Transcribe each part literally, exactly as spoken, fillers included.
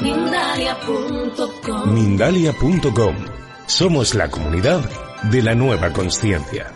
Mindalia punto com. Mindalia punto com. Somos la comunidad de la nueva consciencia.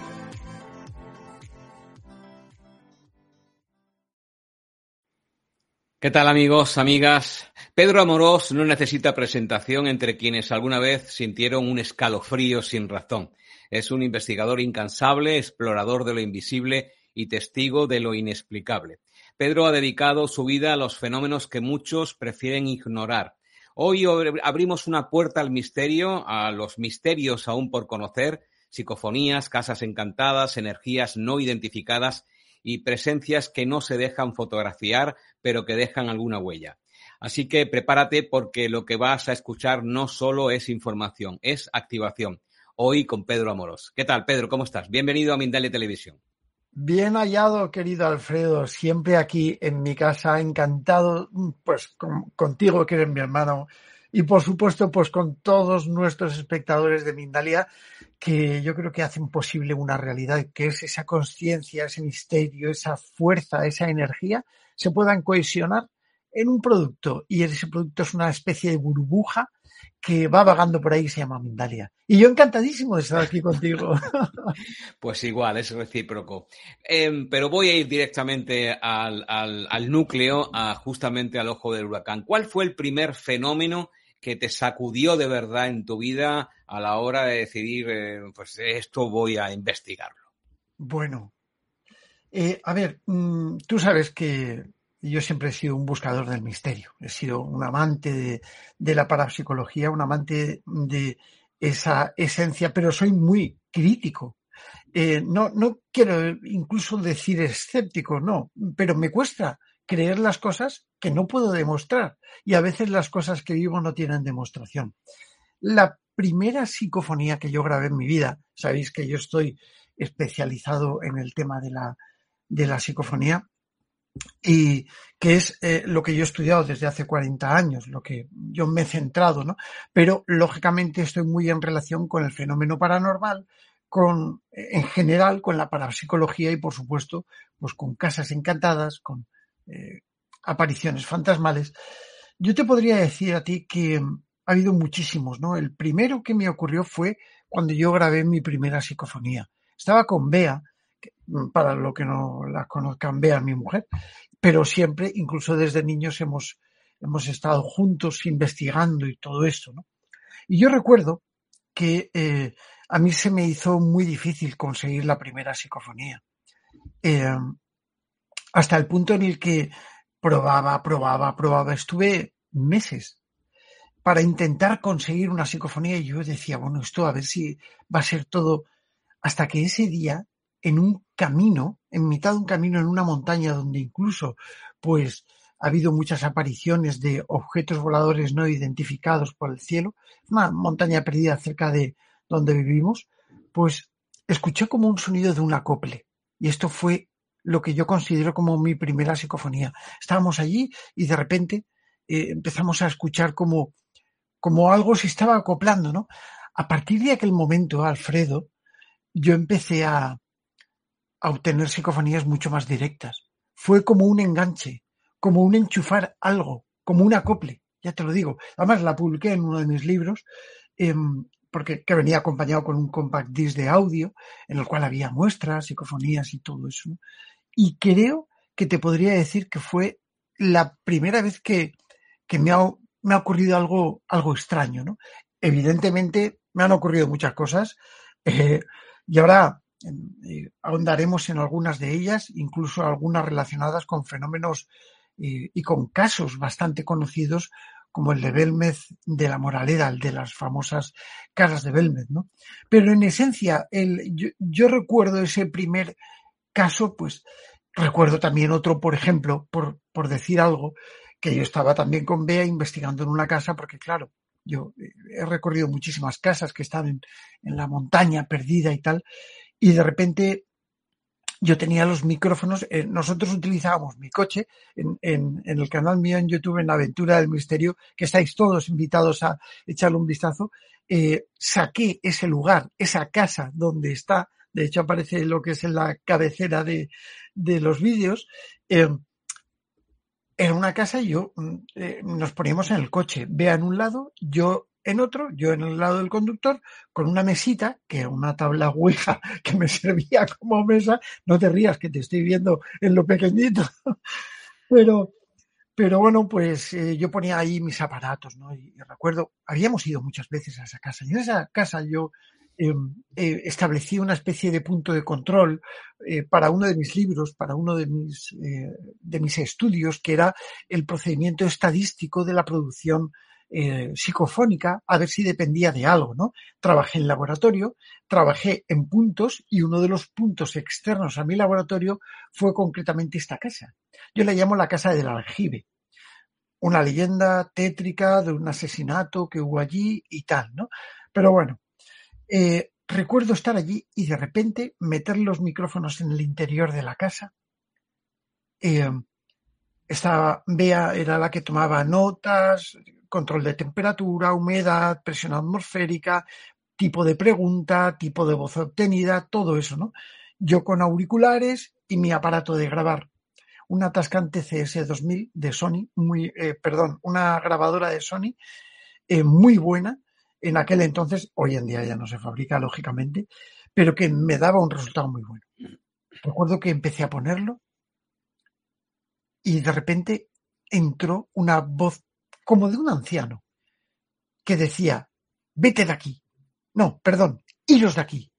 ¿Qué tal, amigos, amigas? Pedro Amorós no necesita presentación entre quienes alguna vez sintieron un escalofrío sin razón. Es un investigador incansable, explorador de lo invisible y testigo de lo inexplicable. Pedro ha dedicado su vida a los fenómenos que muchos prefieren ignorar. Hoy abrimos una puerta al misterio, a los misterios aún por conocer, psicofonías, casas encantadas, energías no identificadas y presencias que no se dejan fotografiar, pero que dejan alguna huella. Así que prepárate, porque lo que vas a escuchar no solo es información, es activación. Hoy con Pedro Amorós. ¿Qué tal, Pedro? ¿Cómo estás? Bienvenido a Mindalia Televisión. Bien hallado, querido Alfredo, siempre aquí en mi casa, encantado pues con, contigo, que eres mi hermano, y por supuesto pues con todos nuestros espectadores de Mindalia, que yo creo que hacen posible una realidad, que es esa conciencia, ese misterio, esa fuerza, esa energía, se puedan cohesionar en un producto, y ese producto es una especie de burbuja que va vagando por ahí y se llama Mindalia. Y yo encantadísimo de estar aquí contigo. Pues igual, es recíproco. Eh, pero voy a ir directamente al, al, al núcleo, a, justamente al ojo del huracán. ¿Cuál fue el primer fenómeno que te sacudió de verdad en tu vida a la hora de decidir, eh, pues esto voy a investigarlo? Bueno, eh, a ver, mmm, tú sabes que yo siempre he sido un buscador del misterio, he sido un amante de, de la parapsicología, un amante de esa esencia, pero soy muy crítico. Eh, no, no quiero incluso decir escéptico, no, pero me cuesta creer las cosas que no puedo demostrar, y a veces las cosas que vivo no tienen demostración. La primera psicofonía que yo grabé en mi vida, sabéis que yo estoy especializado en el tema de la, de la psicofonía, y que es eh, lo que yo he estudiado desde hace cuarenta años, lo que yo me he centrado, ¿no? Pero lógicamente estoy muy en relación con el fenómeno paranormal, con, en general, con la parapsicología y, por supuesto, pues con casas encantadas, con eh, apariciones fantasmales. Yo te podría decir a ti que ha habido muchísimos, ¿no? El primero que me ocurrió fue cuando yo grabé mi primera psicofonía. Estaba con Bea, para lo que no la conozcan, Bea, mi mujer, pero siempre, incluso desde niños, hemos, hemos estado juntos investigando y todo esto, ¿no? Y yo recuerdo que eh, a mí se me hizo muy difícil conseguir la primera psicofonía, eh, hasta el punto en el que probaba, probaba, probaba, estuve meses para intentar conseguir una psicofonía, y yo decía, bueno, esto a ver si va a ser todo, hasta que ese día, en un camino, en mitad de un camino en una montaña donde incluso pues ha habido muchas apariciones de objetos voladores no identificados por el cielo, una montaña perdida cerca de donde vivimos, pues escuché como un sonido de un acople, y esto fue lo que yo considero como mi primera psicofonía. Estábamos allí y de repente eh, empezamos a escuchar como, como algo se estaba acoplando, ¿no? A partir de aquel momento, Alfredo, yo empecé a a obtener psicofonías mucho más directas. Fue como un enganche, como un enchufar algo, como un acople, ya te lo digo. Además la publiqué en uno de mis libros, eh, porque que venía acompañado con un compact disc de audio, en el cual había muestras, psicofonías y todo eso, ¿no? Y creo que te podría decir que fue la primera vez que, que me, ha, me ha ocurrido algo, algo extraño, ¿no? Evidentemente me han ocurrido muchas cosas, eh, y ahora Eh, ahondaremos en algunas de ellas, incluso algunas relacionadas con fenómenos eh, y con casos bastante conocidos, como el de Belmez de la Moraleda, el de las famosas casas de Belmez, ¿no? Pero en esencia, el, yo, yo recuerdo ese primer caso, pues recuerdo también otro, por ejemplo, por, por decir algo, que yo estaba también con Bea investigando en una casa, porque claro, yo he recorrido muchísimas casas que están en, en la montaña perdida y tal, y de repente yo tenía los micrófonos, eh, nosotros utilizábamos mi coche en, en, en el canal mío en YouTube, en La Aventura del Misterio, que estáis todos invitados a echarle un vistazo. Eh, saqué ese lugar, esa casa donde está, de hecho aparece lo que es en la cabecera de, de los vídeos, eh, era una casa y yo eh, nos poníamos en el coche, Bea en un lado, yo en otro, yo en el lado del conductor, con una mesita, que era una tabla Ouija que me servía como mesa. No te rías, que te estoy viendo en lo pequeñito. Pero, pero bueno, pues eh, yo ponía ahí mis aparatos, ¿no? Y, y recuerdo, habíamos ido muchas veces a esa casa. Y en esa casa yo eh, eh, establecí una especie de punto de control eh, para uno de mis libros, para uno de mis, eh, de mis estudios, que era el procedimiento estadístico de la producción Eh, psicofónica, a ver si dependía de algo, ¿no? Trabajé en laboratorio, trabajé en puntos y uno de los puntos externos a mi laboratorio fue concretamente esta casa. Yo la llamo la casa del aljibe. Una leyenda tétrica de un asesinato que hubo allí y tal, ¿no? Pero bueno, eh, recuerdo estar allí y de repente meter los micrófonos en el interior de la casa. Eh, Estaba, Bea era la que tomaba notas, control de temperatura, humedad, presión atmosférica, tipo de pregunta, tipo de voz obtenida, todo eso, ¿no? Yo con auriculares y mi aparato de grabar. Una Tascam C S dos mil de Sony, muy, eh, perdón, una grabadora de Sony eh, muy buena en aquel entonces, hoy en día ya no se fabrica, lógicamente, pero que me daba un resultado muy bueno. Recuerdo que empecé a ponerlo y de repente entró una voz como de un anciano que decía, vete de aquí. No, perdón, iros de aquí.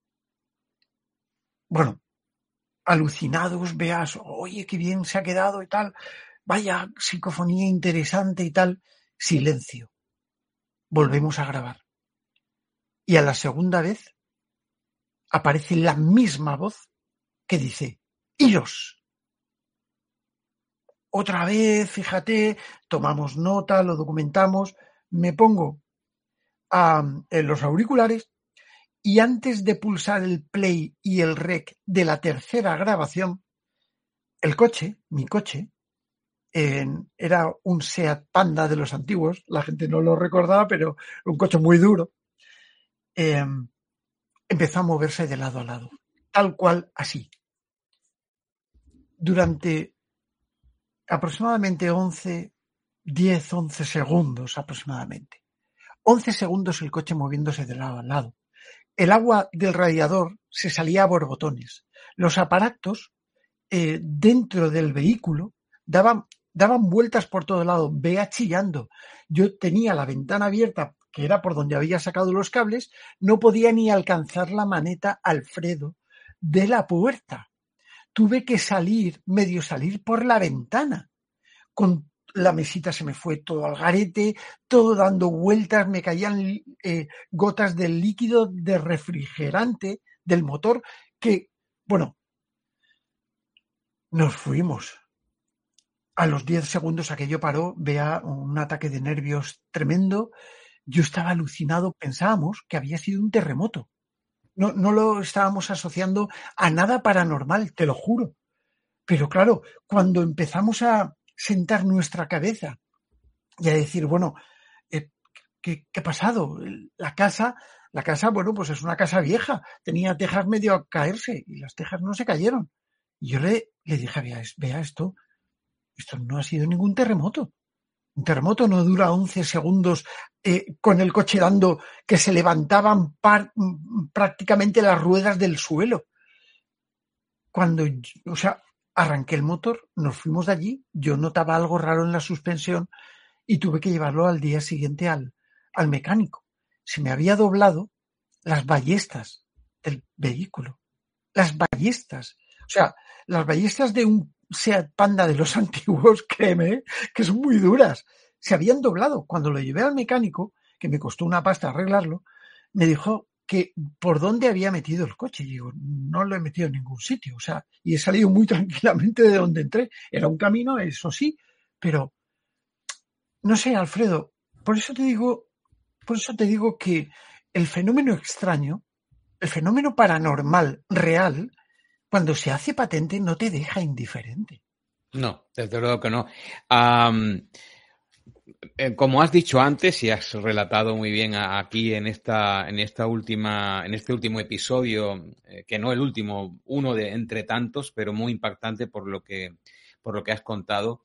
Bueno, alucinados, veas, oye, qué bien se ha quedado y tal. Vaya psicofonía interesante y tal. Silencio. Volvemos a grabar. Y a la segunda vez aparece la misma voz que dice, iros. Otra vez, fíjate, tomamos nota, lo documentamos, me pongo a, en los auriculares y antes de pulsar el play y el rec de la tercera grabación, el coche, mi coche, eh, era un Seat Panda de los antiguos, la gente no lo recordaba, pero un coche muy duro, eh, empezó a moverse de lado a lado, tal cual así. Durante aproximadamente once, diez, once segundos aproximadamente. once segundos el coche moviéndose de lado a lado. El agua del radiador se salía a borbotones. Los aparatos eh, dentro del vehículo daban, daban vueltas por todo lado, Bea chillando. Yo tenía la ventana abierta, que era por donde había sacado los cables, no podía ni alcanzar la maneta Alfredo de la puerta. Tuve que salir, medio salir por la ventana. Con la mesita se me fue todo al garete, todo dando vueltas, me caían eh, gotas del líquido de refrigerante del motor que, bueno, nos fuimos. A los diez segundos aquello paró, Bea un ataque de nervios tremendo. Yo estaba alucinado, pensábamos que había sido un terremoto. No, no lo estábamos asociando a nada paranormal, te lo juro. Pero claro, cuando empezamos a sentar nuestra cabeza y a decir, bueno, eh, ¿qué, ¿qué ha pasado? La casa, la casa, bueno, pues es una casa vieja, tenía tejas medio a caerse y las tejas no se cayeron. Y yo le, le dije a Bea, vea esto, esto no ha sido ningún terremoto. Un terremoto no dura once segundos eh, con el coche dando que se levantaban par, prácticamente las ruedas del suelo. Cuando, o sea, arranqué el motor, nos fuimos de allí, yo notaba algo raro en la suspensión y tuve que llevarlo al día siguiente al, al mecánico. Se me había doblado las ballestas del vehículo. Las ballestas. O sea, las ballestas de un Seat Panda de los antiguos, créeme, que son muy duras. Se habían doblado. Cuando lo llevé al mecánico, que me costó una pasta arreglarlo, me dijo que por dónde había metido el coche. Y digo, no lo he metido en ningún sitio. O sea, y he salido muy tranquilamente de donde entré. Era un camino, eso sí, pero no sé, Alfredo, por eso te digo, por eso te digo que el fenómeno extraño, el fenómeno paranormal real, cuando se hace patente no te deja indiferente. No, desde luego que no. Um, eh, como has dicho antes y has relatado muy bien a, aquí en esta, en esta última, en este último episodio, eh, que no el último, uno de entre tantos, pero muy impactante por lo que, por lo que has contado.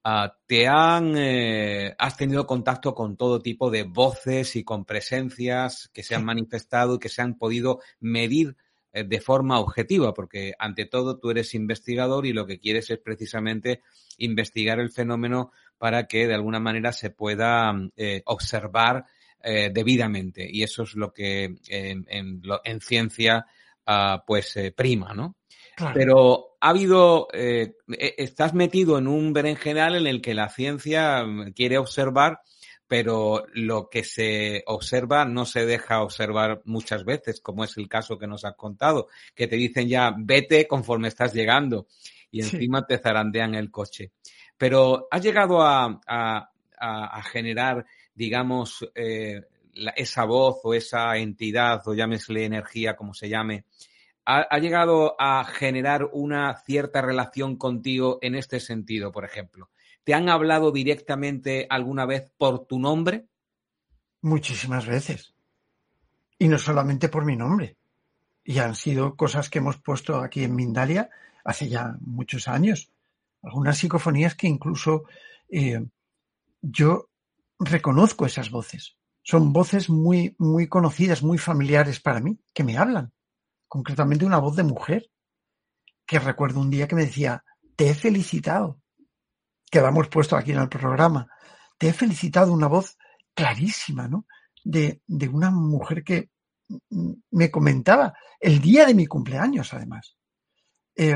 Uh, te han, eh, has tenido contacto con todo tipo de voces y con presencias que se han manifestado y que se han podido medir eh, de forma objetiva, porque ante todo tú eres investigador y lo que quieres es precisamente investigar el fenómeno para que de alguna manera se pueda eh, observar eh, debidamente, y eso es lo que eh, en, lo, en ciencia uh, pues eh, prima, ¿no? Claro. Pero ha habido, eh, estás metido en un berenjenal en el que la ciencia quiere observar, pero lo que se observa no se deja observar muchas veces, como es el caso que nos has contado, que te dicen ya vete conforme estás llegando y encima sí. te zarandean el coche. Pero has llegado a, a, a generar, digamos, eh, la, esa voz o esa entidad, o llámesle energía, como se llame, ¿Ha, ¿Ha llegado a generar una cierta relación contigo en este sentido, por ejemplo? ¿Te han hablado directamente alguna vez por tu nombre? Muchísimas veces. Y no solamente por mi nombre. Y han sido cosas que hemos puesto aquí en Mindalia hace ya muchos años. Algunas psicofonías que incluso eh, yo reconozco esas voces. Son voces muy, muy conocidas, muy familiares para mí, que me hablan. Concretamente una voz de mujer, que recuerdo un día que me decía, te he felicitado, que la hemos puesto aquí en el programa, te he felicitado, una voz clarísima, ¿no? De, de una mujer que me comentaba el día de mi cumpleaños, además. Eh,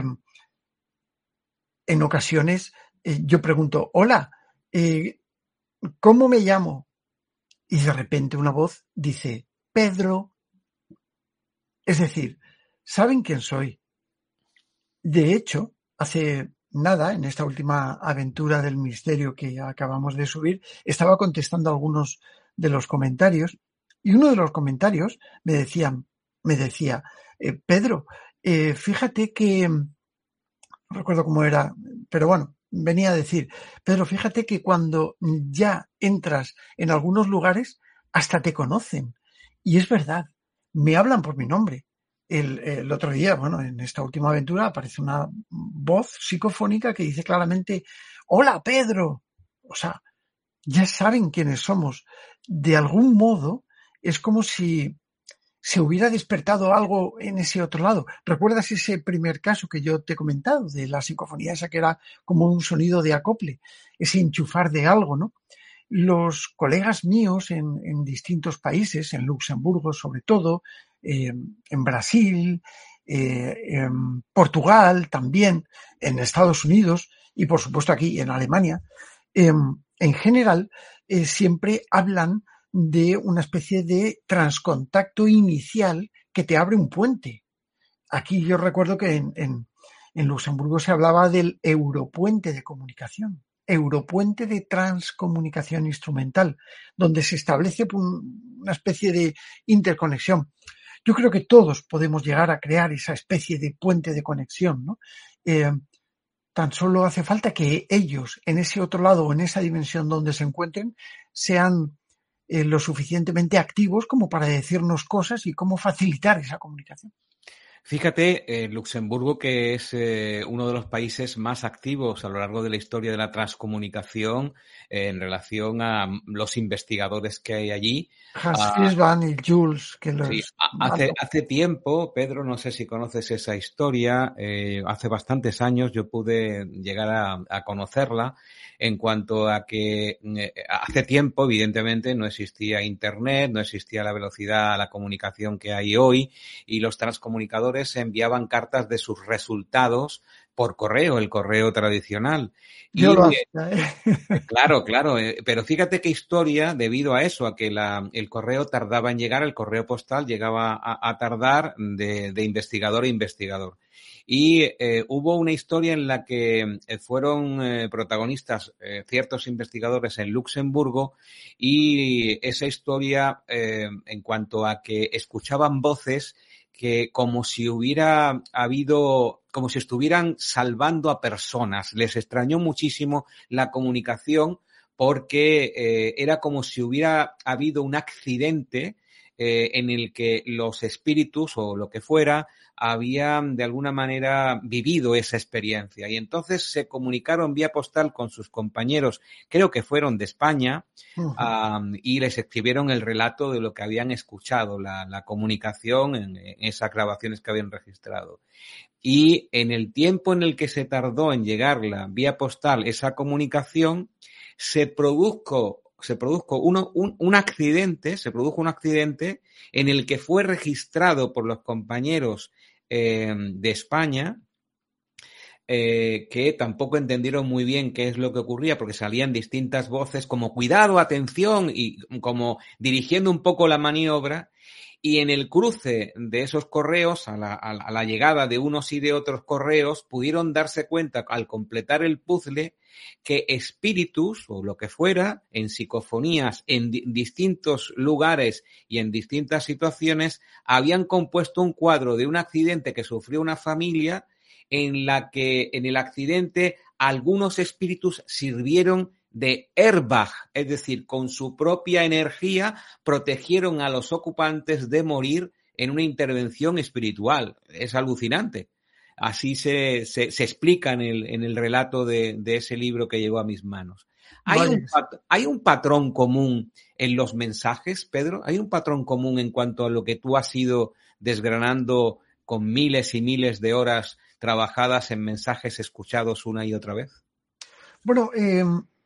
en ocasiones eh, yo pregunto, hola, eh, ¿cómo me llamo? Y de repente una voz dice, Pedro. Es decir, ¿saben quién soy? De hecho, hace nada, en esta última aventura del misterio que acabamos de subir, estaba contestando algunos de los comentarios y uno de los comentarios me decía, me decía, eh, Pedro, eh, fíjate que, no recuerdo cómo era, pero bueno, venía a decir, Pedro, fíjate que cuando ya entras en algunos lugares, hasta te conocen. Y es verdad, me hablan por mi nombre. El, el otro día, bueno, en esta última aventura aparece una voz psicofónica que dice claramente, hola Pedro. O sea, ya saben quiénes somos. De algún modo es como si se hubiera despertado algo en ese otro lado. ¿Recuerdas ese primer caso que yo te he comentado de la psicofonía esa que era como un sonido de acople, ese enchufar de algo, ¿no? Los colegas míos en, en distintos países, en Luxemburgo sobre todo, eh, en Brasil, eh, en Portugal también, en Estados Unidos y por supuesto aquí en Alemania, eh, en general eh, siempre hablan de una especie de transcontacto inicial que te abre un puente. Aquí yo recuerdo que en, en, en Luxemburgo se hablaba del europuente de comunicación. Europuente de transcomunicación instrumental, donde se establece una especie de interconexión. Yo creo que todos podemos llegar a crear esa especie de puente de conexión, ¿no? Eh, tan solo hace falta que ellos, en ese otro lado o en esa dimensión donde se encuentren, sean eh, lo suficientemente activos como para decirnos cosas y cómo facilitar esa comunicación. Fíjate, eh, Luxemburgo, que es eh, uno de los países más activos a lo largo de la historia de la transcomunicación eh, en relación a los investigadores que hay allí. Hans Fishman uh, y Jules. Que los... sí, hace, hace tiempo, Pedro, no sé si conoces esa historia, eh, hace bastantes años yo pude llegar a, a conocerla en cuanto a que eh, hace tiempo, evidentemente, no existía Internet, no existía la velocidad a la comunicación que hay hoy y los transcomunicadores enviaban cartas de sus resultados por correo, el correo tradicional. Yo y, lo hacía, ¿eh? Claro, claro, eh, pero fíjate qué historia, debido a eso, a que la, el correo tardaba en llegar, el correo postal llegaba a, a tardar de, de investigador a investigador. Y eh, hubo una historia en la que fueron eh, protagonistas eh, ciertos investigadores en Luxemburgo y esa historia eh, en cuanto a que escuchaban voces que como si hubiera habido, como si estuvieran salvando a personas. Les extrañó muchísimo la comunicación porque eh, era como si hubiera habido un accidente eh, en el que los espíritus o lo que fuera habían de alguna manera vivido esa experiencia y entonces se comunicaron vía postal con sus compañeros, creo que fueron de España, uh-huh. um, y les escribieron el relato de lo que habían escuchado, la, la comunicación en, en esas grabaciones que habían registrado. Y en el tiempo en el que se tardó en llegar la vía postal esa comunicación, se produjo se produjo uno, un, un accidente, se produjo un accidente en el que fue registrado por los compañeros eh, de España, eh, que tampoco entendieron muy bien qué es lo que ocurría, porque salían distintas voces como cuidado, atención, y como dirigiendo un poco la maniobra. Y en el cruce de esos correos, a la, a la llegada de unos y de otros correos, pudieron darse cuenta al completar el puzzle que espíritus o lo que fuera, en psicofonías, en di- distintos lugares y en distintas situaciones, habían compuesto un cuadro de un accidente que sufrió una familia en la que en el accidente algunos espíritus sirvieron de airbag, es decir, con su propia energía protegieron a los ocupantes de morir en una intervención espiritual. Es alucinante. Así se, se, se explica en el, en el relato de, de ese libro que llegó a mis manos. ¿Hay vale. un, pat- ¿Hay un patrón común en los mensajes, Pedro? ¿Hay un patrón común en cuanto a lo que tú has ido desgranando con miles y miles de horas trabajadas en mensajes escuchados una y otra vez? Bueno, eh...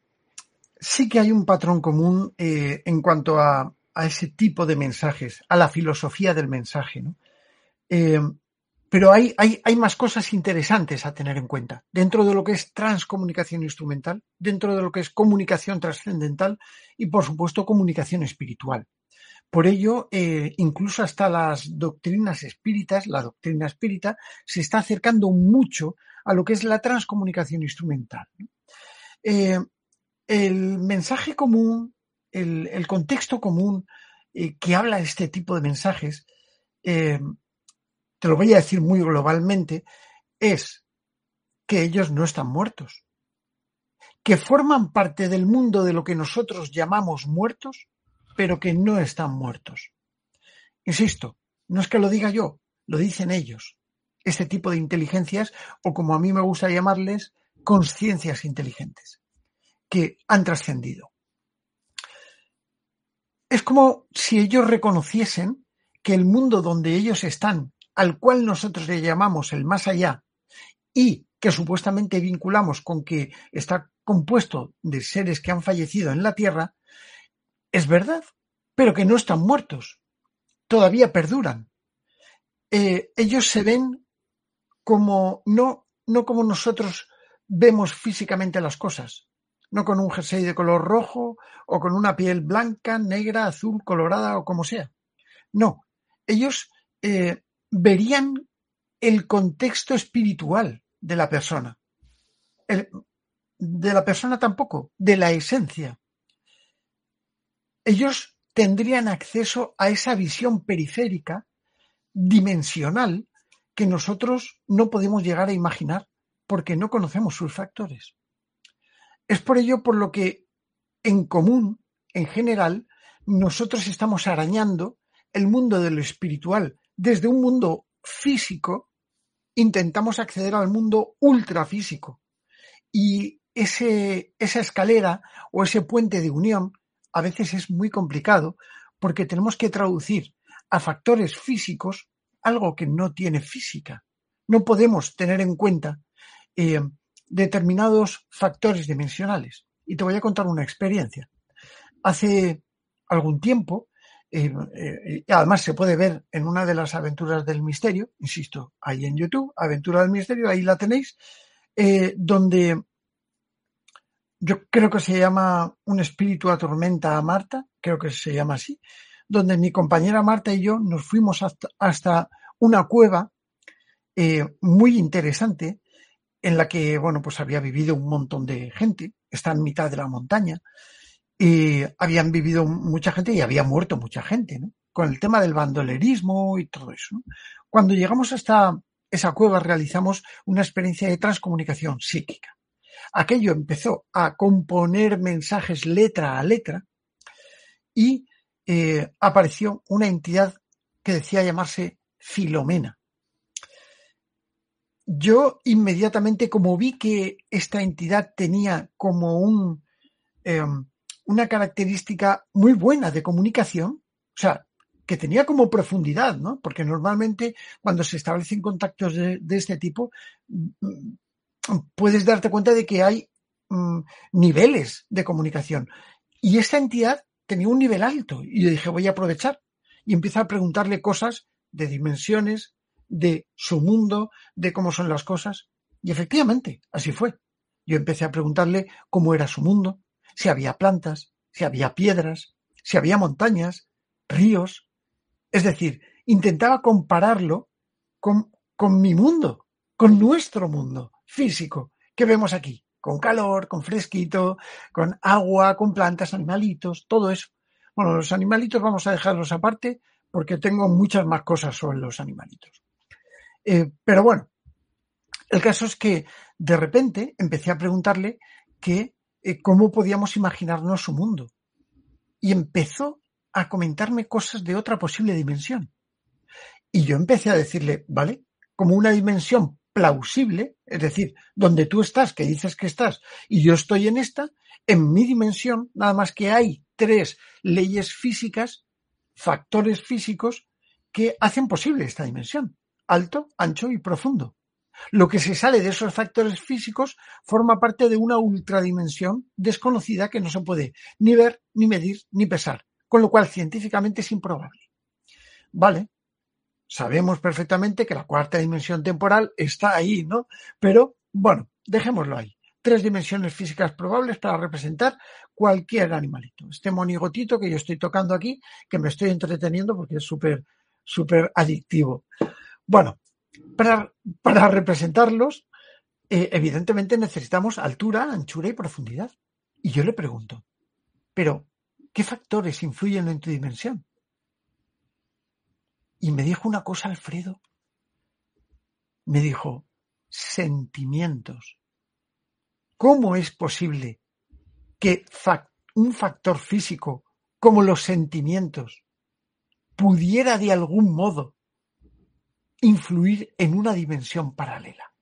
sí que hay un patrón común eh, en cuanto a, a ese tipo de mensajes, a la filosofía del mensaje, ¿no? Eh, pero hay, hay, hay más cosas interesantes a tener en cuenta. Dentro de lo que es transcomunicación instrumental, dentro de lo que es comunicación trascendental y, por supuesto, comunicación espiritual. Por ello, eh, incluso hasta las doctrinas espíritas, la doctrina espírita, se está acercando mucho a lo que es la transcomunicación instrumental, ¿no? Eh, El mensaje común, el, el contexto común eh, que habla este tipo de mensajes, eh, te lo voy a decir muy globalmente, es que ellos no están muertos, que forman parte del mundo de lo que nosotros llamamos muertos, pero que no están muertos. Insisto, no es que lo diga yo, lo dicen ellos. Este tipo de inteligencias, o como a mí me gusta llamarles, consciencias inteligentes, que han trascendido. Es como si ellos reconociesen que el mundo donde ellos están, al cual nosotros le llamamos el más allá, y que supuestamente vinculamos con que está compuesto de seres que han fallecido en la Tierra, es verdad, pero que no están muertos, todavía perduran. Eh, ellos se ven como, no, no como nosotros vemos físicamente las cosas, no con un jersey de color rojo o con una piel blanca, negra, azul, colorada o como sea. No, ellos eh, verían el contexto espiritual de la persona. El, de la persona tampoco, de la esencia. Ellos tendrían acceso a esa visión periférica, dimensional, que nosotros no podemos llegar a imaginar porque no conocemos sus factores. Es por ello por lo que, en común, en general, nosotros estamos arañando el mundo de lo espiritual. Desde un mundo físico, intentamos acceder al mundo ultrafísico. Y ese, esa escalera o ese puente de unión a veces es muy complicado porque tenemos que traducir a factores físicos algo que no tiene física. No podemos tener en cuenta eh, determinados factores dimensionales. Y te voy a contar una experiencia. Hace algún tiempo, eh, eh, además se puede ver en una de las aventuras del misterio, insisto, ahí en YouTube, Aventura del Misterio, ahí la tenéis, eh, donde yo creo que se llama Un espíritu atormenta a Marta, creo que se llama así, donde mi compañera Marta y yo nos fuimos hasta, hasta una cueva eh, muy interesante en la que, bueno, pues había vivido un montón de gente, está en mitad de la montaña, y habían vivido mucha gente y había muerto mucha gente, ¿no? Con el tema del bandolerismo y todo eso, ¿no? Cuando llegamos hasta esa cueva realizamos una experiencia de transcomunicación psíquica. Aquello empezó a componer mensajes letra a letra y eh, apareció una entidad que decía llamarse Filomena. Yo inmediatamente, como vi que esta entidad tenía como un, eh, una característica muy buena de comunicación, o sea, que tenía como profundidad, ¿no? Porque normalmente cuando se establecen contactos de, de este tipo, puedes darte cuenta de que hay mm, niveles de comunicación. Y esta entidad tenía un nivel alto. Y yo dije, voy a aprovechar. Y empiezo a preguntarle cosas de dimensiones, de su mundo, de cómo son las cosas. Y efectivamente, así fue. Yo empecé a preguntarle cómo era su mundo, si había plantas, si había piedras, si había montañas, ríos. Es decir, intentaba compararlo con, con mi mundo, con nuestro mundo físico que vemos aquí, con calor, con fresquito, con agua, con plantas, animalitos, todo eso. Bueno, los animalitos vamos a dejarlos aparte porque tengo muchas más cosas sobre los animalitos. Eh, pero bueno, el caso es que de repente empecé a preguntarle que eh, cómo podíamos imaginarnos su mundo. Y empezó a comentarme cosas de otra posible dimensión. Y yo empecé a decirle, ¿vale? Como una dimensión plausible, es decir, donde tú estás, que dices que estás, y yo estoy en esta, en mi dimensión, nada más que hay tres leyes físicas, factores físicos, que hacen posible esta dimensión, alto, ancho y profundo. Lo que se sale de esos factores físicos forma parte de una ultradimensión desconocida que no se puede ni ver, ni medir, ni pesar, con lo cual científicamente es improbable. Vale, sabemos perfectamente que la cuarta dimensión temporal está ahí, ¿no? Pero, bueno, dejémoslo ahí. Tres dimensiones físicas probables para representar cualquier animalito. Este monigotito que yo estoy tocando aquí, que me estoy entreteniendo porque es súper, súper adictivo. Bueno, para, para representarlos, eh, evidentemente necesitamos altura, anchura y profundidad. Y yo le pregunto, ¿pero qué factores influyen en tu dimensión? Y me dijo una cosa, Alfredo. Me dijo, sentimientos. ¿Cómo es posible que fac- un factor físico como los sentimientos pudiera de algún modo influir en una dimensión paralela?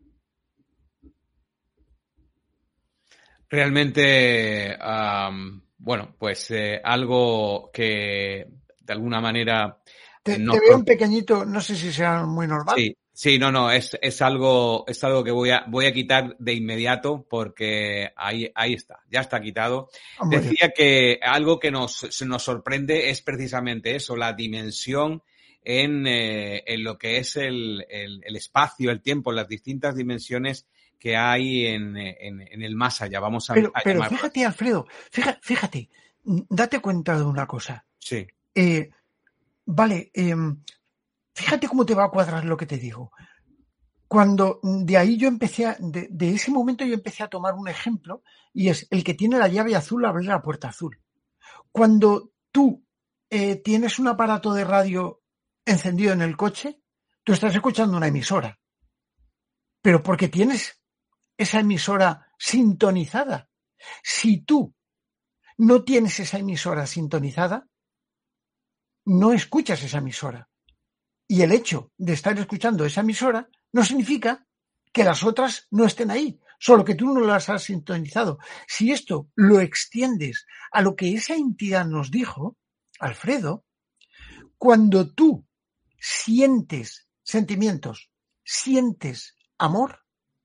Realmente, um, bueno, pues eh, algo que de alguna manera Te, eh, no te veo un pequeñito, no sé si sea muy normal. Sí, sí, no, no, es, es algo, es algo que voy a, voy a quitar de inmediato porque ahí, ahí está, ya está quitado. Hombre, Decía que algo que nos, nos sorprende es precisamente eso, la dimensión en, eh, en lo que es el, el, el espacio, el tiempo, las distintas dimensiones que hay en, en, en el más allá. Vamos a, pero, a pero llamarlo fíjate, así. Alfredo, fíjate, fíjate, date cuenta de una cosa. Sí. Eh, vale, eh, fíjate cómo te va a cuadrar lo que te digo. Cuando de ahí yo empecé, a, de, de ese momento yo empecé a tomar un ejemplo y es el que tiene la llave azul abre la puerta azul. Cuando tú eh, tienes un aparato de radio encendido en el coche, tú estás escuchando una emisora, pero porque tienes esa emisora sintonizada. Si tú no tienes esa emisora sintonizada, no escuchas esa emisora. Y el hecho de estar escuchando esa emisora no significa que las otras no estén ahí, solo que tú no las has sintonizado. Si esto lo extiendes a lo que esa entidad nos dijo, Alfredo, cuando tú sientes sentimientos, sientes amor,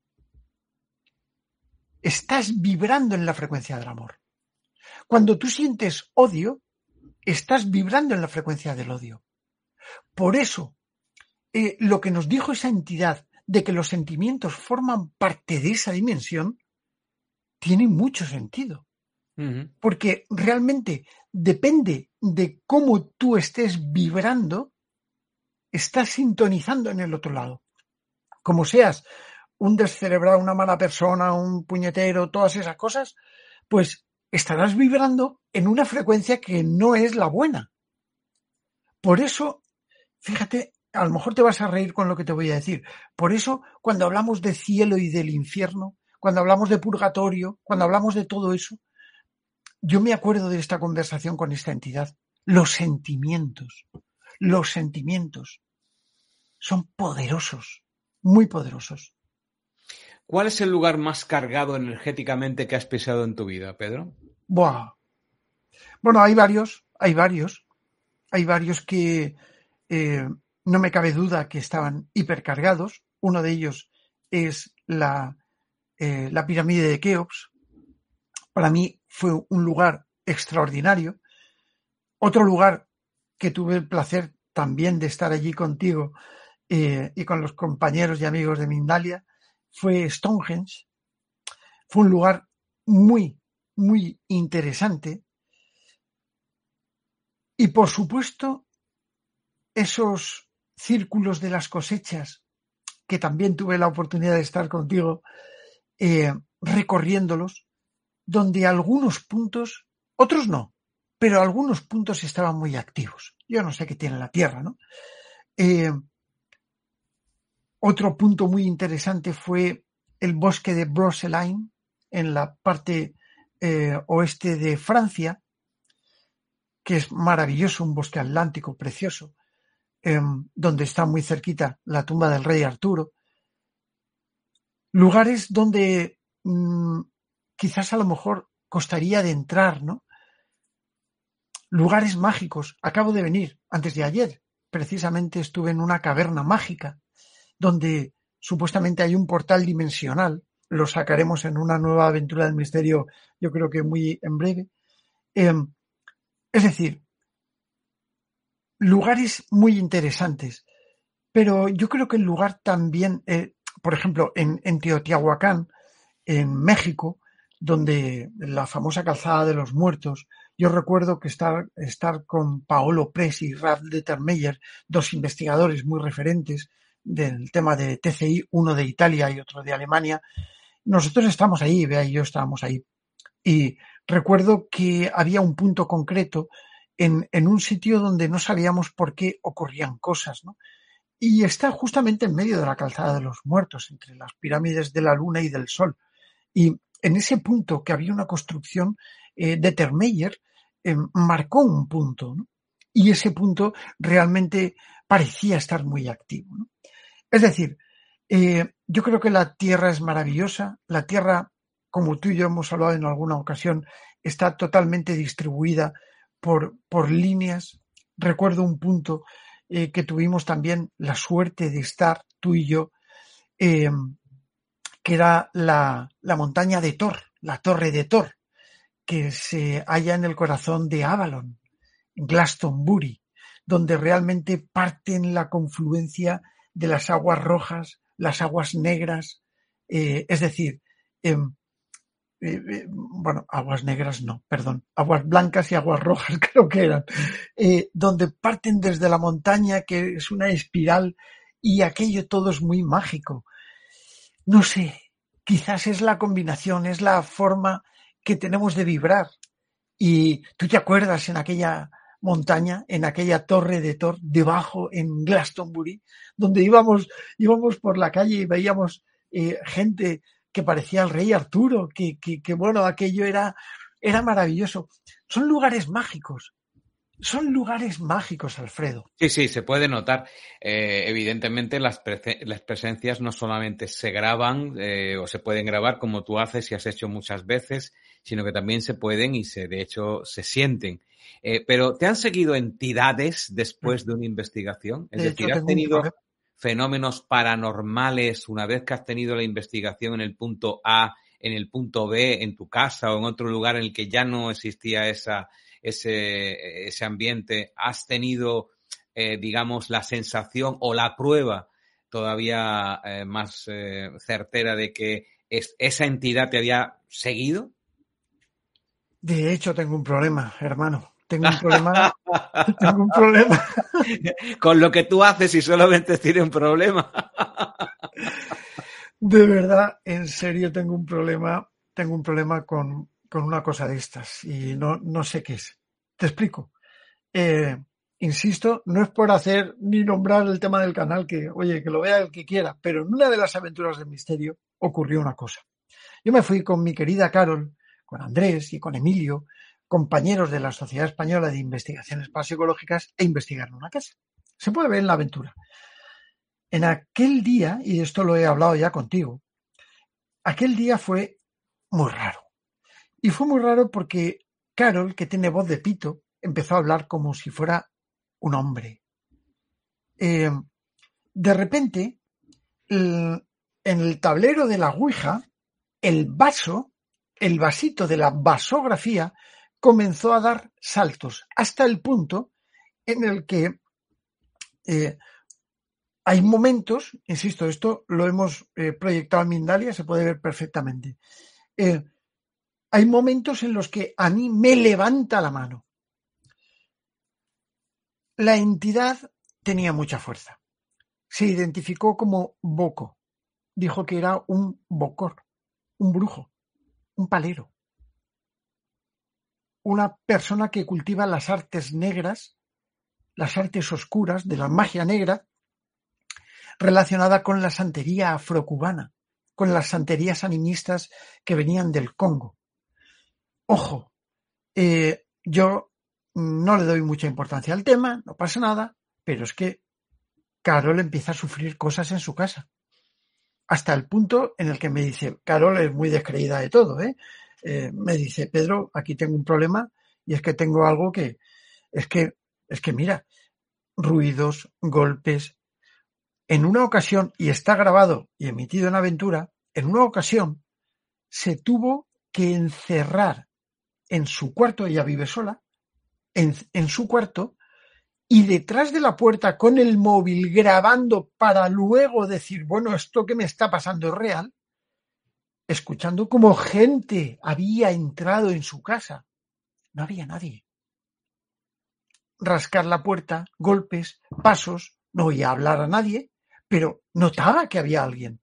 estás vibrando en la frecuencia del amor. Cuando tú sientes odio, estás vibrando en la frecuencia del odio. Por eso, eh, lo que nos dijo esa entidad de que los sentimientos forman parte de esa dimensión, tiene mucho sentido. Uh-huh. Porque realmente depende de cómo tú estés vibrando, estás sintonizando en el otro lado. Como seas un descerebrado, una mala persona, un puñetero, todas esas cosas, pues estarás vibrando en una frecuencia que no es la buena. Por eso, fíjate, a lo mejor te vas a reír con lo que te voy a decir. Por eso, cuando hablamos de cielo y del infierno, cuando hablamos de purgatorio, cuando hablamos de todo eso, yo me acuerdo de esta conversación con esta entidad Los sentimientos, los sentimientos son poderosos, muy poderosos. ¿Cuál es el lugar más cargado energéticamente que has pisado en tu vida, Pedro? Buah. Bueno, hay varios, hay varios, hay varios que eh, no me cabe duda que estaban hipercargados. Uno de ellos es la, eh, la pirámide de Keops. Para mí fue un lugar extraordinario. Otro lugar que tuve el placer también de estar allí contigo eh, y con los compañeros y amigos de Mindalia fue Stonehenge. Fue un lugar muy, muy interesante. Y por supuesto, esos círculos de las cosechas, que también tuve la oportunidad de estar contigo eh, recorriéndolos, donde algunos puntos, otros no, pero algunos puntos estaban muy activos. Yo no sé qué tiene la Tierra, ¿no? Eh, otro punto muy interesante fue el bosque de Brocéliande, en la parte eh, oeste de Francia, que es maravilloso, un bosque atlántico precioso, eh, donde está muy cerquita la tumba del rey Arturo. Lugares donde mmm, quizás a lo mejor costaría de entrar, ¿no? Lugares mágicos. Acabo de venir, antes de ayer, precisamente estuve en una caverna mágica, donde supuestamente hay un portal dimensional. Lo sacaremos en una nueva aventura del misterio, yo creo que muy en breve. Eh, es decir, lugares muy interesantes, pero yo creo que el lugar también, eh, por ejemplo, en, en Teotihuacán, en México, donde la famosa calzada de los muertos, yo recuerdo que estar, estar con Paolo Presi y Ralph Lettermeyer, dos investigadores muy referentes del tema de T C I, uno de Italia y otro de Alemania. Nosotros estamos ahí, Bea y yo estábamos ahí. Y recuerdo que había un punto concreto en, en un sitio donde no sabíamos por qué ocurrían cosas, ¿no? Y está justamente en medio de la calzada de los muertos, entre las pirámides de la Luna y del Sol. Y en ese punto que había una construcción, eh, de Termeyer eh, marcó un punto, ¿no? Y ese punto realmente parecía estar muy activo, ¿no? Es decir, eh, yo creo que la Tierra es maravillosa. La Tierra, como tú y yo hemos hablado en alguna ocasión, está totalmente distribuida por, por líneas. Recuerdo un punto eh, que tuvimos también la suerte de estar tú y yo, eh, que era la, la montaña de Thor, la torre de Thor, que se halla en el corazón de Avalon, en Glastonbury, donde realmente parten la confluencia de las aguas rojas, las aguas negras, eh, es decir, eh, eh, bueno, aguas negras no, perdón, aguas blancas y aguas rojas creo que eran, eh, donde parten desde la montaña, que es una espiral, y aquello todo es muy mágico. No sé, quizás es la combinación, es la forma que tenemos de vibrar. Y tú te acuerdas en aquella montaña, en aquella torre de Thor, debajo en Glastonbury, donde íbamos, íbamos por la calle y veíamos eh, gente que parecía el rey Arturo, que, que, que bueno, aquello era, era maravilloso. Son lugares mágicos. Son lugares mágicos, Alfredo. Sí, sí, se puede notar. Eh, evidentemente las, pre- las presencias no solamente se graban eh, o se pueden grabar como tú haces y has hecho muchas veces, sino que también se pueden y se, de hecho se sienten. Eh, pero ¿te han seguido entidades después de una investigación? Es De decir, hecho, ¿has tengo un tenido problema. fenómenos paranormales una vez que has tenido la investigación en el punto A, en el punto B, en tu casa o en otro lugar en el que ya no existía esa... Ese, ese ambiente? ¿Has tenido, eh, digamos, la sensación o la prueba todavía eh, más eh, certera de que es, esa entidad te había seguido? De hecho, tengo un problema, hermano. Tengo un problema. Tengo un problema. Con lo que tú haces y solamente tiene un problema. De verdad, en serio, tengo un problema. Tengo un problema con, con una cosa de estas y no, no sé qué es. Te explico. Eh, insisto, no es por hacer ni nombrar el tema del canal, que, oye, que lo vea el que quiera, pero en una de las aventuras del misterio ocurrió una cosa. Yo me fui con mi querida Carol, con Andrés y con Emilio, compañeros de la Sociedad Española de Investigaciones Parapsicológicas e investigaron una casa. Se puede ver en la aventura. En aquel día, y esto lo he hablado ya contigo, aquel día fue muy raro. Y fue muy raro porque Carol, que tiene voz de pito, empezó a hablar como si fuera un hombre. Eh, de repente, el, en el tablero de la Ouija, el vaso, el vasito de la vasografía, comenzó a dar saltos hasta el punto en el que eh, hay momentos, insisto, esto lo hemos eh, proyectado en Mindalia, se puede ver perfectamente. Eh, hay momentos en los que a mí me levanta la mano. La entidad tenía mucha fuerza. Se identificó como Boco. Dijo que era un bocor, un brujo, un palero. Una persona que cultiva las artes negras, las artes oscuras de la magia negra, relacionada con la santería afrocubana, con las santerías animistas que venían del Congo. Ojo, eh, yo no le doy mucha importancia al tema, no pasa nada, pero es que Carol empieza a sufrir cosas en su casa. Hasta el punto en el que me dice, Carol es muy descreída de todo, ¿eh? Eh, me dice, Pedro, aquí tengo un problema y es que tengo algo que, es que, es que mira, ruidos, golpes. En una ocasión, y está grabado y emitido en Aventura, en una ocasión se tuvo que encerrar en su cuarto, ella vive sola, en, en su cuarto, y detrás de la puerta con el móvil grabando para luego decir, bueno, esto que me está pasando es real, escuchando como gente había entrado en su casa. No había nadie. Rascar la puerta, golpes, pasos, no oía hablar a nadie, pero notaba que había alguien.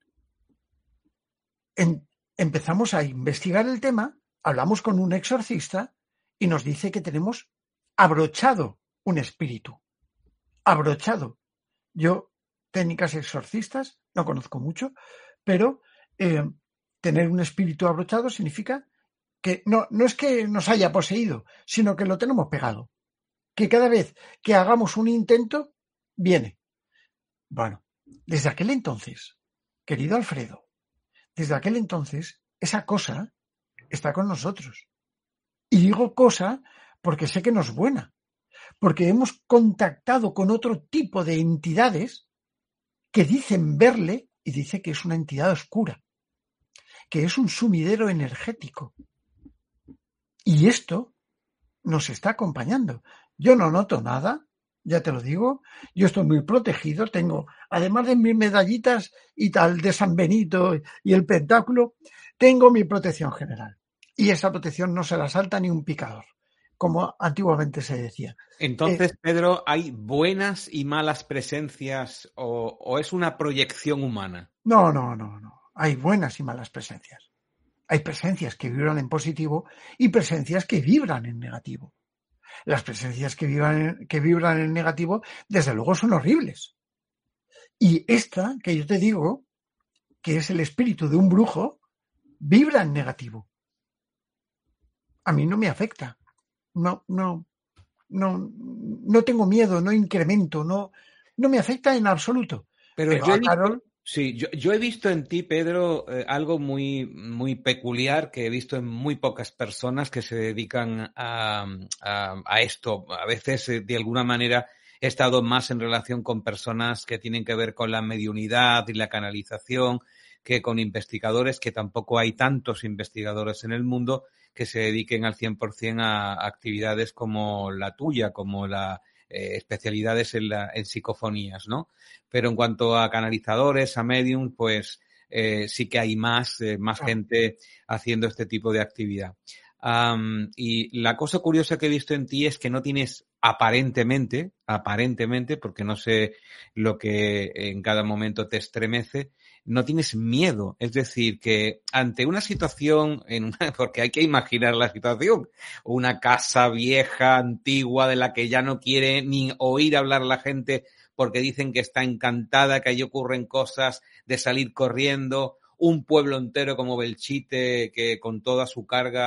En, empezamos a investigar el tema, hablamos con un exorcista y nos dice que tenemos abrochado un espíritu. Abrochado. Yo, técnicas exorcistas, no conozco mucho, pero eh, tener un espíritu abrochado significa que no, no es que nos haya poseído, sino que lo tenemos pegado. Que cada vez que hagamos un intento, viene. Bueno, desde aquel entonces, querido Alfredo, desde aquel entonces, esa cosa está con nosotros. Y digo cosa porque sé que no es buena, porque hemos contactado con otro tipo de entidades que dicen verle y dice que es una entidad oscura, que es un sumidero energético. Y esto nos está acompañando. Yo no noto nada, ya te lo digo, yo estoy muy protegido, tengo, además de mis medallitas y tal de San Benito y el pentáculo, tengo mi protección general. Y esa protección no se la salta ni un picador, como antiguamente se decía. Entonces, eh, Pedro, ¿hay buenas y malas presencias o, o es una proyección humana? No, no, no, no. Hay buenas y malas presencias. Hay presencias que vibran en positivo y presencias que vibran en negativo. Las presencias que vibran, que vibran en negativo, desde luego, son horribles. Y esta, que yo te digo, que es el espíritu de un brujo, vibra en negativo. A mí no me afecta. No, no, no, no tengo miedo, no incremento, no, no me afecta en absoluto. Pero, Pero yo, he a visto, Carol, sí, yo, yo he visto en ti, Pedro, eh, algo muy, muy peculiar que he visto en muy pocas personas que se dedican a, a, a esto. A veces, eh, de alguna manera, he estado más en relación con personas que tienen que ver con la mediunidad y la canalización que con investigadores, que tampoco hay tantos investigadores en el mundo que se dediquen al cien por ciento a actividades como la tuya, como la eh, especialidades en, la, en psicofonías, ¿no? Pero en cuanto a canalizadores, a medium, pues eh, sí que hay más, eh, más claro, gente haciendo este tipo de actividad. Um, y la cosa curiosa que he visto en ti es que no tienes aparentemente, aparentemente, porque no sé lo que en cada momento te estremece, no tienes miedo. Es decir, que ante una situación, en una, porque hay que imaginar la situación, una casa vieja, antigua, de la que ya no quiere ni oír hablar la gente porque dicen que está encantada, que allí ocurren cosas de salir corriendo, un pueblo entero como Belchite que con toda su carga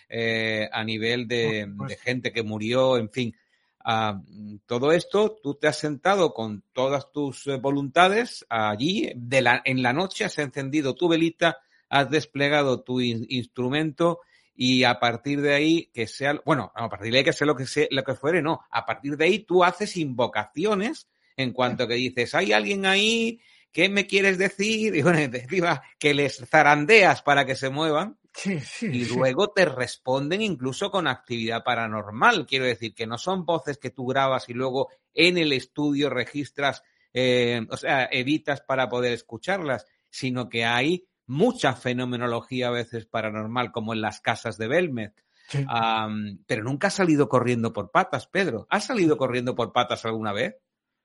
eh, a nivel de, de gente que murió, en fin. Uh, todo esto, tú te has sentado con todas tus eh, voluntades allí, de la, en la noche has encendido tu velita, has desplegado tu in, instrumento y a partir de ahí, que sea, bueno, a partir de ahí que sea lo que sea, lo que fuere, no, a partir de ahí tú haces invocaciones en cuanto que dices, hay alguien ahí, ¿qué me quieres decir? Y bueno, encima que les zarandeas para que se muevan. Sí, sí, y sí. luego te responden incluso con actividad paranormal. Quiero decir que no son voces que tú grabas y luego en el estudio registras, eh, o sea, editas para poder escucharlas, sino que hay mucha fenomenología a veces paranormal, como en las casas de Belmez. Sí. Um, pero nunca has salido corriendo por patas, Pedro. ¿Has salido corriendo por patas alguna vez?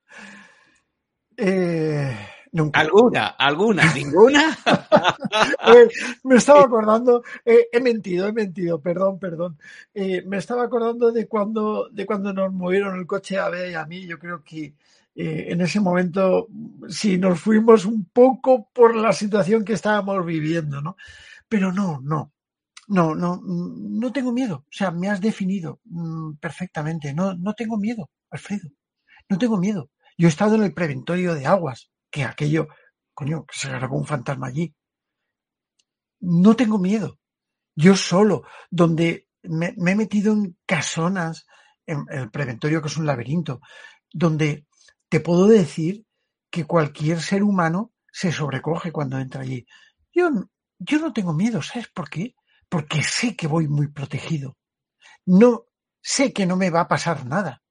Eh, nunca. ¿Alguna? ¿Alguna? ¿Ninguna? A ver, me estaba acordando, eh, he mentido, he mentido, perdón, perdón. Eh, me estaba acordando de cuando, de cuando nos movieron el coche a Bea y a mí. Yo creo que eh, en ese momento sí nos fuimos un poco por la situación que estábamos viviendo, ¿no? Pero no, no, no, no, no tengo miedo. O sea, me has definido mm, perfectamente. No, no tengo miedo, Alfredo. No tengo miedo. Yo he estado en el preventorio de aguas, que aquello, coño, que se grabó un fantasma allí. No tengo miedo. Yo solo, donde me, me he metido en casonas, en el preventorio, que es un laberinto, donde te puedo decir que cualquier ser humano se sobrecoge cuando entra allí. Yo, yo no tengo miedo, ¿sabes por qué? Porque sé que voy muy protegido. No, sé que no me va a pasar nada.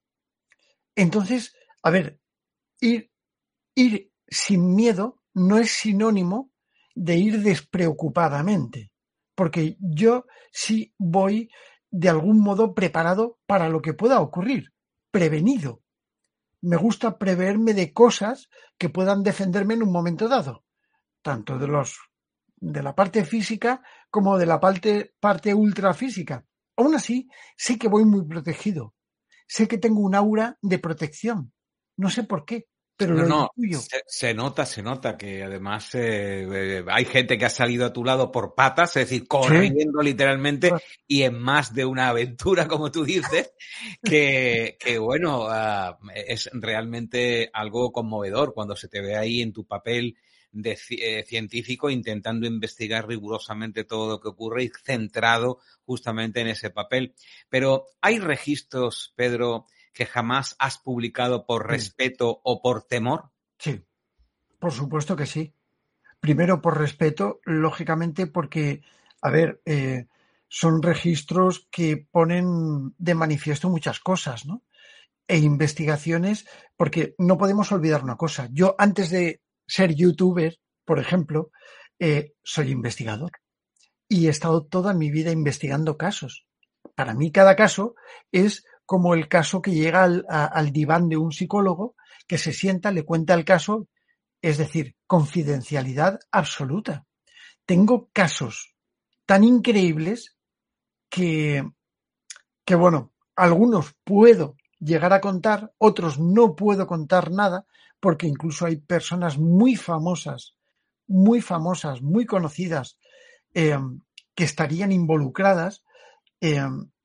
Entonces, a ver, ir, ir sin miedo no es sinónimo de ir despreocupadamente, porque yo sí voy de algún modo preparado para lo que pueda ocurrir, prevenido. Me gusta preverme de cosas que puedan defenderme en un momento dado, tanto de los de la parte física como de la parte, parte ultrafísica. Aún así, sé que voy muy protegido, sé que tengo un aura de protección, no sé por qué. Pero no, lo no, intuyo. se, se nota, se nota que además eh, eh, hay gente que ha salido a tu lado por patas, es decir, corriendo sí. literalmente, y en más de una aventura, como tú dices, que, que bueno, uh, es realmente algo conmovedor cuando se te ve ahí en tu papel de eh, científico intentando investigar rigurosamente todo lo que ocurre y centrado justamente en ese papel. Pero hay registros, Pedro, que jamás has publicado por respeto sí. o por temor? Sí, por supuesto que sí. Primero por respeto, lógicamente porque, a ver, eh, son registros que ponen de manifiesto muchas cosas, ¿no? E investigaciones, porque no podemos olvidar una cosa. Yo, antes de ser youtuber, por ejemplo, eh, soy investigador y he estado toda mi vida investigando casos. Para mí cada caso es como el caso que llega al, a, al diván de un psicólogo, que se sienta, le cuenta el caso, es decir, confidencialidad absoluta. Tengo casos tan increíbles que, que bueno, algunos puedo llegar a contar, otros no puedo contar nada, porque incluso hay personas muy famosas, muy famosas, muy conocidas, eh, que estarían involucradas, eh,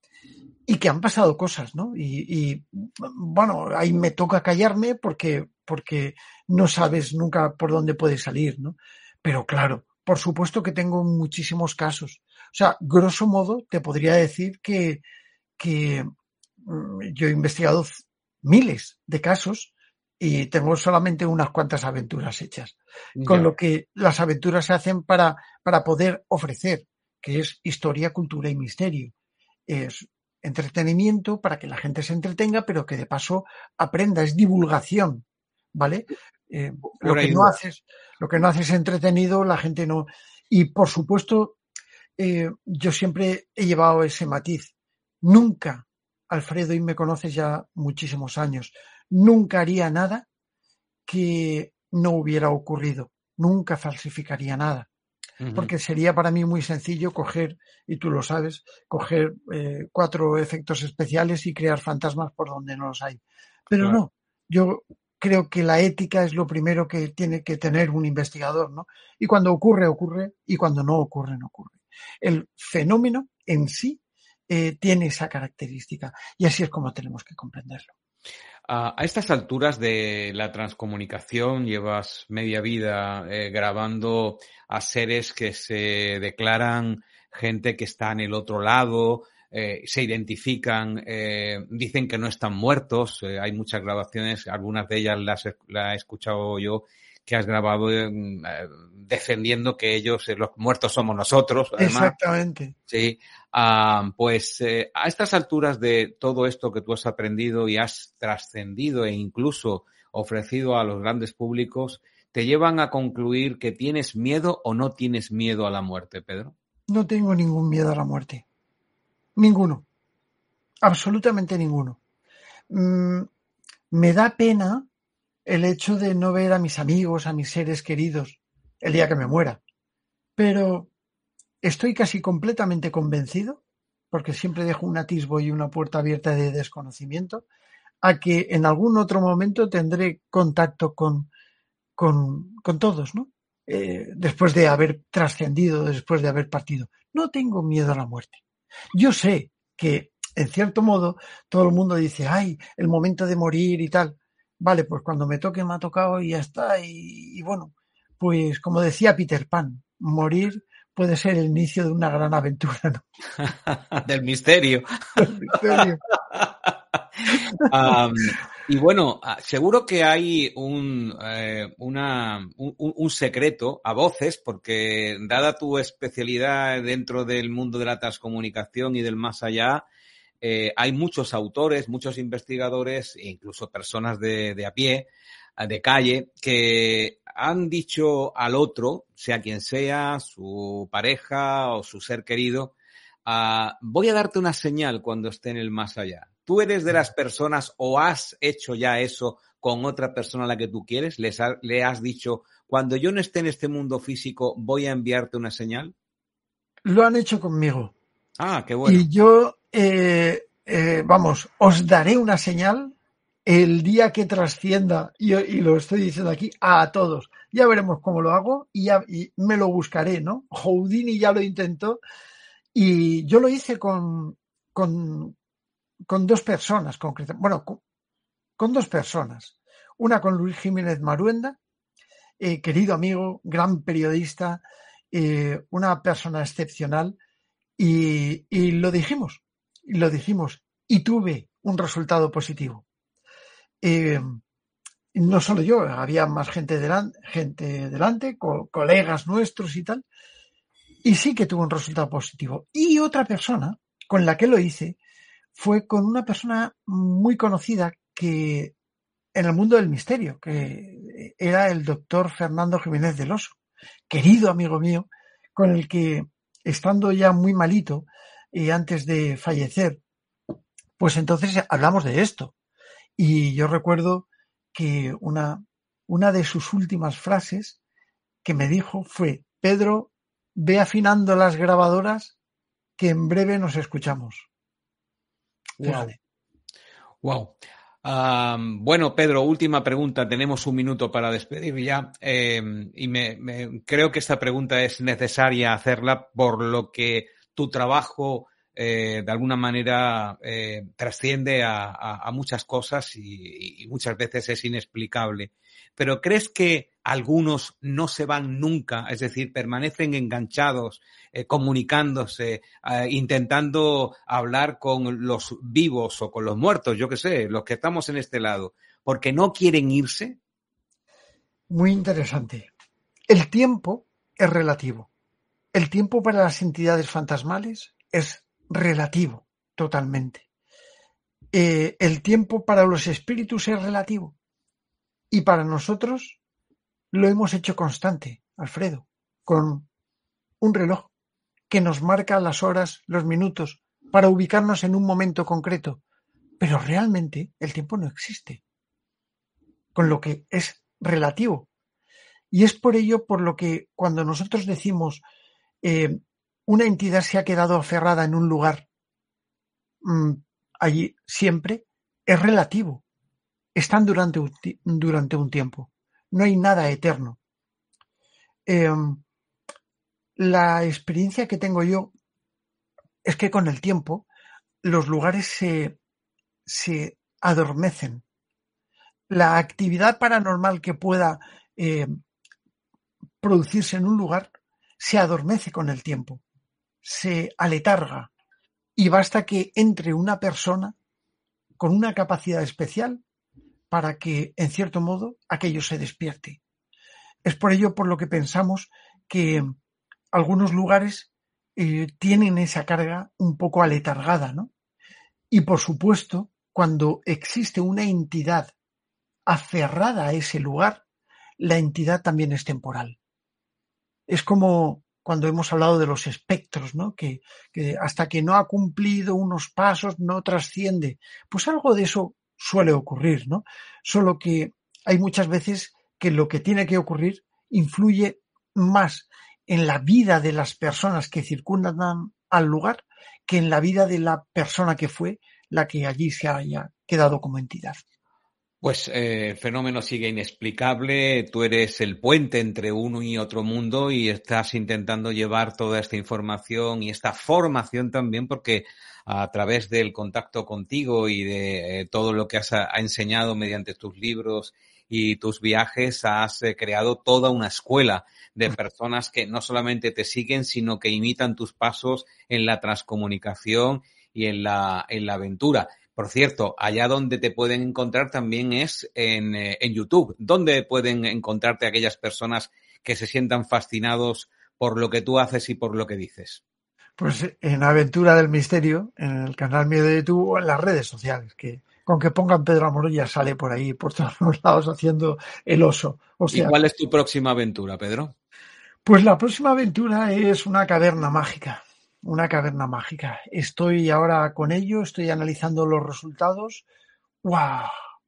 y que han pasado cosas, ¿no? Y, y bueno, ahí me toca callarme porque, porque no sabes nunca por dónde puede salir, ¿no? Pero claro, por supuesto que tengo muchísimos casos. O sea, grosso modo, te podría decir que, que yo he investigado miles de casos y tengo solamente unas cuantas aventuras hechas. Yeah. Con lo que las aventuras se hacen para, para poder ofrecer, que es historia, cultura y misterio. Es entretenimiento para que la gente se entretenga, pero que de paso aprenda, es divulgación, ¿vale? Eh, lo que no haces, lo que no haces entretenido, la gente no. Y por supuesto, eh, yo siempre he llevado ese matiz. Nunca, Alfredo, y me conoces ya muchísimos años, nunca haría nada que no hubiera ocurrido. Nunca falsificaría nada. Porque sería para mí muy sencillo coger, y tú lo sabes, coger eh, cuatro efectos especiales y crear fantasmas por donde no los hay. Pero claro. No, yo creo que la ética es lo primero que tiene que tener un investigador, ¿no? Y cuando ocurre, ocurre, y cuando no ocurre, no ocurre. El fenómeno en sí eh, tiene esa característica. Y así es como tenemos que comprenderlo. A estas alturas de la transcomunicación llevas media vida eh, grabando a seres que se declaran gente que está en el otro lado, eh, se identifican, eh, dicen que no están muertos. Eh, hay muchas grabaciones, algunas de ellas las, las he escuchado yo, que has grabado eh, defendiendo que ellos, eh, los muertos somos nosotros. Además. Exactamente. Sí. Uh, pues eh, a estas alturas de todo esto que tú has aprendido y has trascendido e incluso ofrecido a los grandes públicos, ¿te llevan a concluir que tienes miedo o no tienes miedo a la muerte, Pedro? No tengo ningún miedo a la muerte. Ninguno. Absolutamente ninguno. Mm, me da pena el hecho de no ver a mis amigos, a mis seres queridos, el día que me muera. Pero estoy casi completamente convencido, porque siempre dejo un atisbo y una puerta abierta de desconocimiento, a que en algún otro momento tendré contacto con, con, con todos, ¿no? Eh, después de haber trascendido, después de haber partido. No tengo miedo a la muerte. Yo sé que, en cierto modo, todo el mundo dice, ay, el momento de morir y tal. Vale, pues cuando me toque me ha tocado y ya está. Y, y bueno, pues como decía Peter Pan, morir puede ser el inicio de una gran aventura, ¿no? Del misterio. Del misterio. um, y bueno, seguro que hay un, eh, una, un, un secreto a voces, porque dada tu especialidad dentro del mundo de la transcomunicación y del más allá, eh, hay muchos autores, muchos investigadores e incluso personas de, de a pie, de calle, que han dicho al otro, sea quien sea, su pareja o su ser querido, uh, voy a darte una señal cuando esté en el más allá. ¿Tú eres de las personas o has hecho ya eso con otra persona a la que tú quieres? ¿Les ha, ¿Le has dicho, cuando yo no esté en este mundo físico, voy a enviarte una señal? Lo han hecho conmigo. Ah, qué bueno. Y yo, eh, eh, vamos, os daré una señal el día que trascienda, y, y lo estoy diciendo aquí a todos. Ya veremos cómo lo hago y, ya, y me lo buscaré, ¿no? Houdini ya lo intentó y yo lo hice con, con, con dos personas concretamente. Bueno, con, con dos personas. Una con Luis Jiménez Maruenda, eh, querido amigo, gran periodista, eh, una persona excepcional, y, y lo dijimos, y lo dijimos, y tuve un resultado positivo. Eh, no solo yo, había más gente delante, gente delante co- colegas nuestros y tal, y sí que tuvo un resultado positivo. Y otra persona con la que lo hice fue con una persona muy conocida que en el mundo del misterio, que era el doctor Fernando Jiménez del Oso, querido amigo mío, con el que, estando ya muy malito y antes de fallecer, pues entonces hablamos de esto. Y yo recuerdo que una, una de sus últimas frases que me dijo fue, Pedro, ve afinando las grabadoras que en breve nos escuchamos. Fíjate. Wow. Um, bueno, Pedro, última pregunta. Tenemos un minuto para despedir ya. Eh, y me, me, creo que esta pregunta es necesaria hacerla por lo que tu trabajo eh, de alguna manera eh, trasciende a, a, a muchas cosas y, y muchas veces es inexplicable. Pero ¿crees que algunos no se van nunca? Es decir, permanecen enganchados, eh, comunicándose, eh, intentando hablar con los vivos o con los muertos, yo qué sé, los que estamos en este lado, porque no quieren irse. Muy interesante. El tiempo es relativo. El tiempo para las entidades fantasmales es relativo, totalmente. Eh, el tiempo para los espíritus es relativo. Y para nosotros lo hemos hecho constante, Alfredo, con un reloj que nos marca las horas, los minutos, para ubicarnos en un momento concreto. Pero realmente el tiempo no existe, con lo que es relativo. Y es por ello por lo que cuando nosotros decimos eh, una entidad se ha quedado aferrada en un lugar mmm, allí siempre, es relativo. Están durante un, durante un tiempo. No hay nada eterno. Eh, la experiencia que tengo yo es que con el tiempo los lugares se, se adormecen. La actividad paranormal que pueda eh, producirse en un lugar se adormece con el tiempo, se aletarga, y basta que entre una persona con una capacidad especial para que, en cierto modo, aquello se despierte. Es por ello por lo que pensamos que algunos lugares eh, tienen esa carga un poco aletargada, ¿no? Y, por supuesto, cuando existe una entidad aferrada a ese lugar, la entidad también es temporal. Es como cuando hemos hablado de los espectros, ¿no? Que, que hasta que no ha cumplido unos pasos no trasciende. Pues algo de eso suele ocurrir, ¿no? Solo que hay muchas veces que lo que tiene que ocurrir influye más en la vida de las personas que circundan al lugar que en la vida de la persona que fue la que allí se haya quedado como entidad. Pues eh, el fenómeno sigue inexplicable, tú eres el puente entre uno y otro mundo y estás intentando llevar toda esta información y esta formación también, porque a través del contacto contigo y de eh, todo lo que has ha enseñado mediante tus libros y tus viajes, has eh, creado toda una escuela de personas que no solamente te siguen, sino que imitan tus pasos en la transcomunicación y en la, en la aventura. Por cierto, allá donde te pueden encontrar también es en, eh, en YouTube. ¿Dónde pueden encontrarte aquellas personas que se sientan fascinados por lo que tú haces y por lo que dices? Pues en Aventura del Misterio, en el canal mío de YouTube o en las redes sociales, que con que pongan Pedro Amorós ya sale por ahí, por todos los lados, haciendo el oso. O sea, ¿y cuál es tu próxima aventura, Pedro? Pues la próxima aventura es una caverna mágica. Una caverna mágica. Estoy ahora con ello, estoy analizando los resultados. ¡Guau!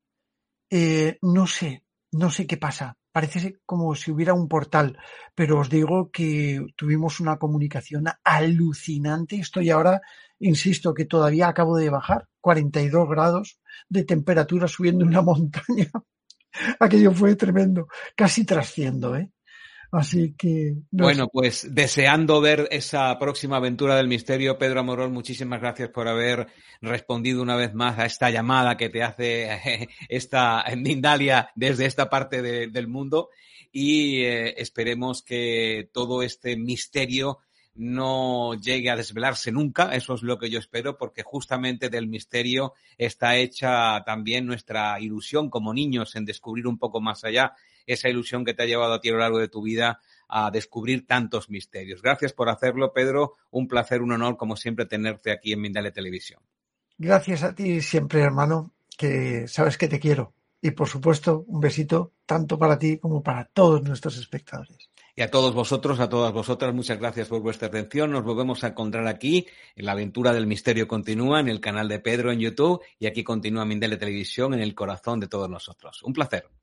Eh, no sé, no sé qué pasa. Parece como si hubiera un portal, pero os digo que tuvimos una comunicación alucinante. Estoy ahora, insisto, que todavía acabo de bajar, cuarenta y dos grados de temperatura subiendo una montaña. Aquello fue tremendo. Casi trasciendo, ¿eh? Así que... No bueno, sé. pues deseando ver esa próxima aventura del misterio, Pedro Amorós, muchísimas gracias por haber respondido una vez más a esta llamada que te hace esta Mindalia desde esta parte de, del mundo y eh, esperemos que todo este misterio no llegue a desvelarse nunca, eso es lo que yo espero, porque justamente del misterio está hecha también nuestra ilusión como niños en descubrir un poco más allá, esa ilusión que te ha llevado a ti a lo largo de tu vida a descubrir tantos misterios. Gracias por hacerlo, Pedro, un placer, un honor, como siempre, tenerte aquí en Mindalia Televisión. Gracias a ti siempre, hermano, que sabes que te quiero. Y, por supuesto, un besito tanto para ti como para todos nuestros espectadores. Y a todos vosotros, a todas vosotras, muchas gracias por vuestra atención. Nos volvemos a encontrar aquí. En la aventura del misterio continúa en el canal de Pedro en YouTube y aquí continúa Mindalia Televisión en el corazón de todos nosotros. Un placer.